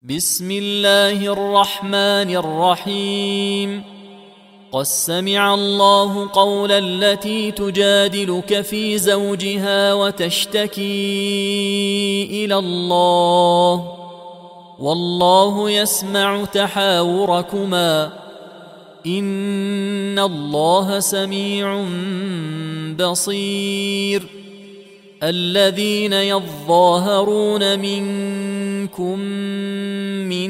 بسم الله الرحمن الرحيم. قد سمع الله قول التي تجادلك في زوجها وتشتكي إلى الله والله يسمع تحاوركما إن الله سميع بصير. الذين يظاهرون منكم من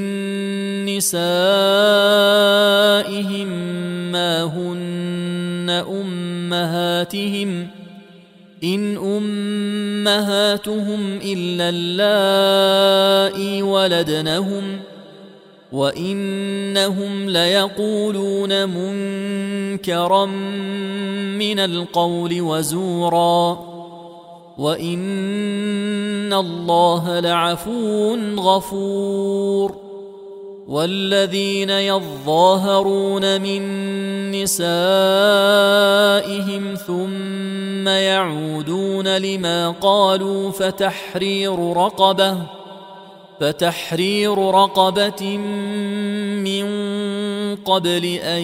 نسائهم ما هن أمهاتهم إن أمهاتهم إلا اللائي ولدنهم وإنهم ليقولون منكرا من القول وزورا وإن الله لعفو غفور. والذين يظاهرون من نسائهم ثم يعودون لما قالوا فتحرير رقبة من قبل أن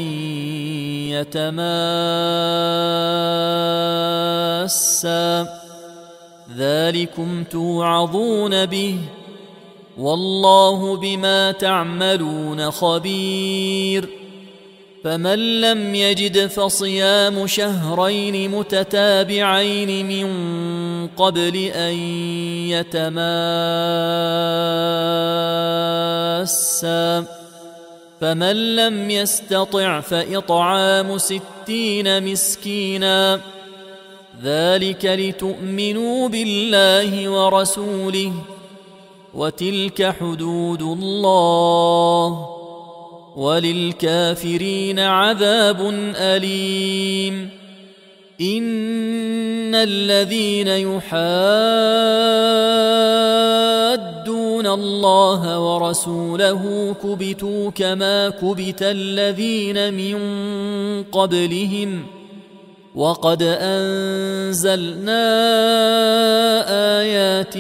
يتماسا ذلكم توعظون به والله بما تعملون خبير. فمن لم يجد فصيام شهرين متتابعين من قبل أن يتماسا فمن لم يستطع فإطعام 60 مسكينا ذلك لتؤمنوا بالله ورسوله وتلك حدود الله وللكافرين عذاب أليم. إن الذين يحادون الله ورسوله كبتوا كما كبت الذين من قبلهم وقد أنزلنا آيات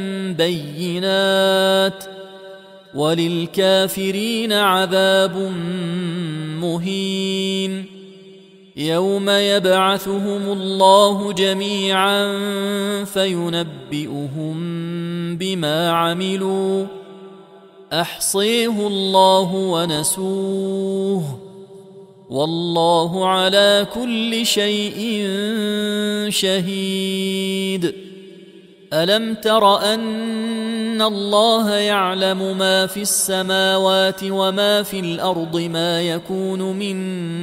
بينات وللكافرين عذاب مهين. يوم يبعثهم الله جميعا فينبئهم بما عملوا أحصيه الله ونسوه والله على كل شيء شهيد. ألم تر أن الله يعلم ما في السماوات وما في الأرض ما يكون من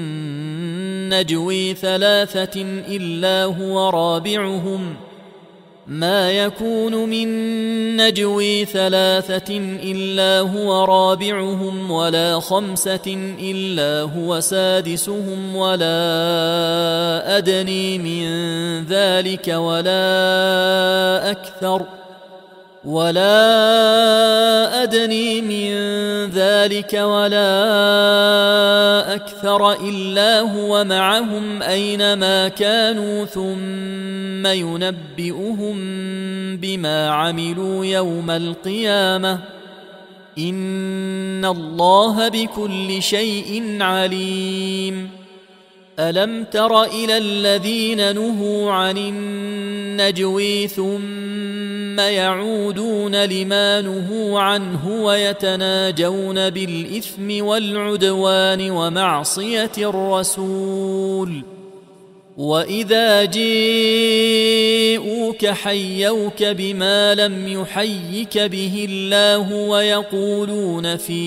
نجوى ثلاثة إلا هو رابعهم ولا 5 إلا هو سادسهم ولا أدني من ذلك ولا أكثر إلا هو معهم أينما كانوا ثم ينبئهم بما عملوا يوم القيامة إن الله بكل شيء عليم. ألم تر إلى الذين نهوا عن النجوى ثم يعودون لما نهوا عنه ويتناجون بالإثم والعدوان ومعصية الرسول وإذا جاءوك حيوك بما لم يحيك به الله ويقولون في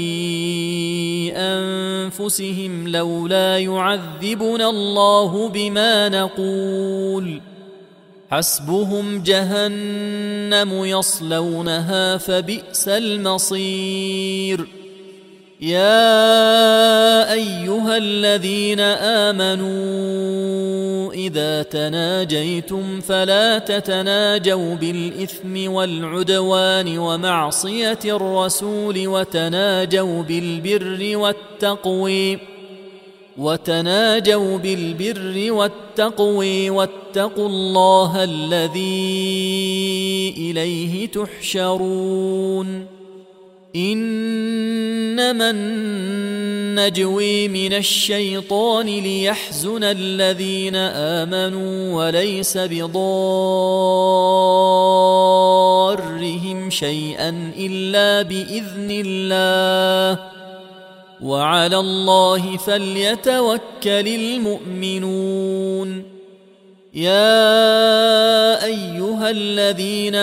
أنفسهم لولا يعذبنا الله بما نقول حسبهم جهنم يصلونها فبئس المصير. يا أيها الذين آمنوا إذا تناجيتم فلا تتناجوا بالإثم والعدوان ومعصية الرسول وتناجوا بالبر والتقوى واتقوا الله الذي إليه تحشرون. إنما النجوي من الشيطان ليحزن الذين آمنوا وليس بضارهم شيئا إلا بإذن الله وعلى الله فليتوكل المؤمنون. يا أيها الذين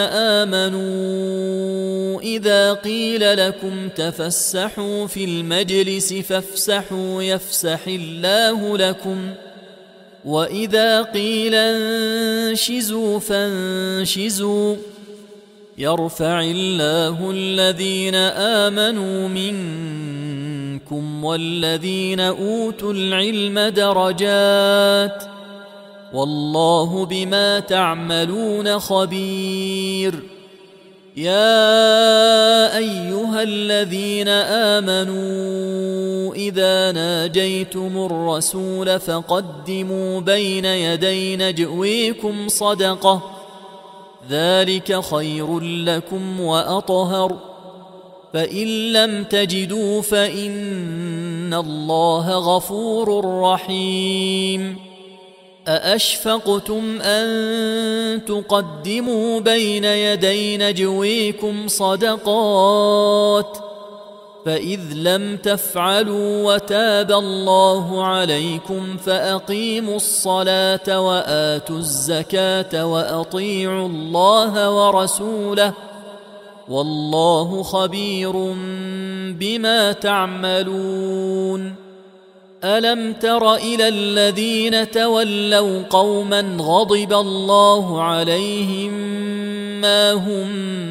آمنوا إذا قيل لكم تفسحوا في المجلس فافسحوا يفسح الله لكم وإذا قيل انشزوا فانشزوا يرفع الله الذين آمنوا منكم والذين أوتوا العلم درجات والله بما تعملون خبير. يا أيها الذين آمنوا إذا ناجيتم الرسول فقدموا بين يدي نجويكم صدقة ذلك خير لكم وأطهر فإن لم تجدوا فإن الله غفور رحيم. أأشفقتم أن تقدموا بين يدي نجويكم صدقات فإذ لم تفعلوا وتاب الله عليكم فأقيموا الصلاة وآتوا الزكاة وأطيعوا الله ورسوله والله خبير بما تعملون. ألم تر إلى الذين تولوا قوما غضب الله عليهم ما هم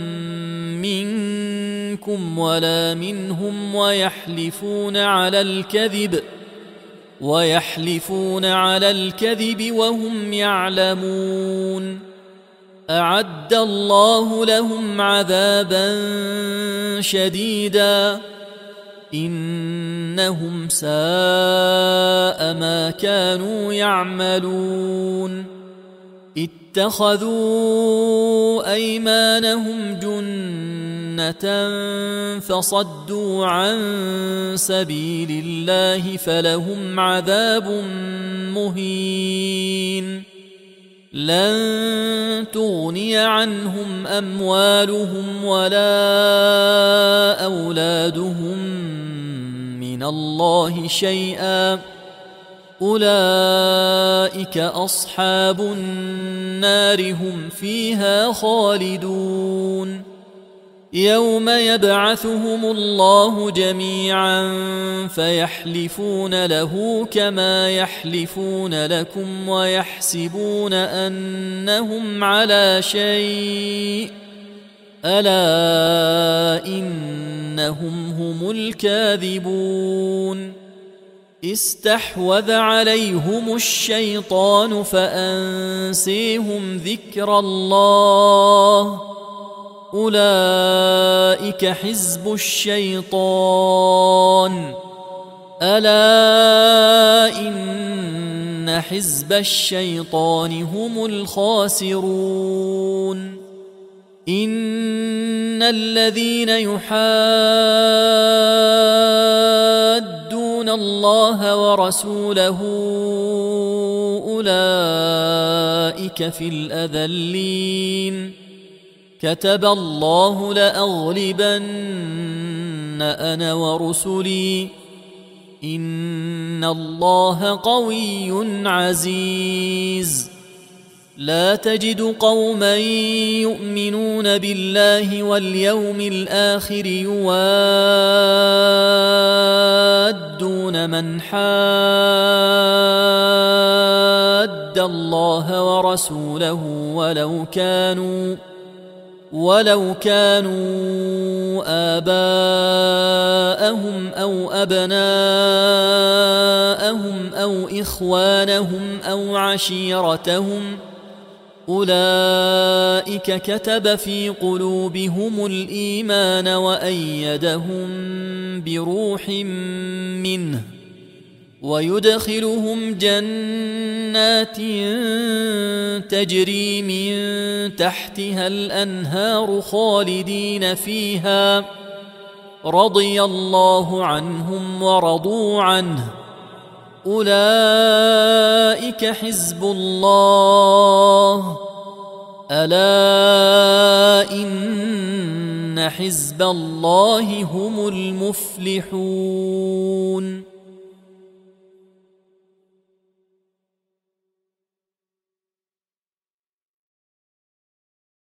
منكم ولا منهم ويحلفون على الكذب وهم يعلمون. أعد الله لهم عذابا شديدا إنهم ساء ما كانوا يعملون. اتخذوا أيمانهم جنة فصدوا عن سبيل الله فلهم عذاب مهين. لن تغني عنهم أموالهم ولا أولادهم من الله شيئا أولئك أصحاب النار هم فيها خالدون. يوم يبعثهم الله جميعا فيحلفون له كما يحلفون لكم ويحسبون أنهم على شيء ألا إنهم هم الكاذبون. استحوذ عليهم الشيطان فأنسيهم ذكر الله أولئك حزب الشيطان ألا إن حزب الشيطان هم الخاسرون. إن الذين يحادون الله ورسوله أولئك في الأذلين. كتب الله لأغلبن أنا ورسلي إن الله قوي عزيز. لا تجد قوما يؤمنون بالله واليوم الآخر يوادون من حاد الله ورسوله ولو كانوا آباءهم أو أبناءهم أو إخوانهم أو عشيرتهم أولئك كتب في قلوبهم الإيمان وأيدهم بروح منه ويدخلهم جنات تجري من تحتها الأنهار خالدين فيها رضي الله عنهم ورضوا عنه أولئك حزب الله ألا إن حزب الله هم المفلحون.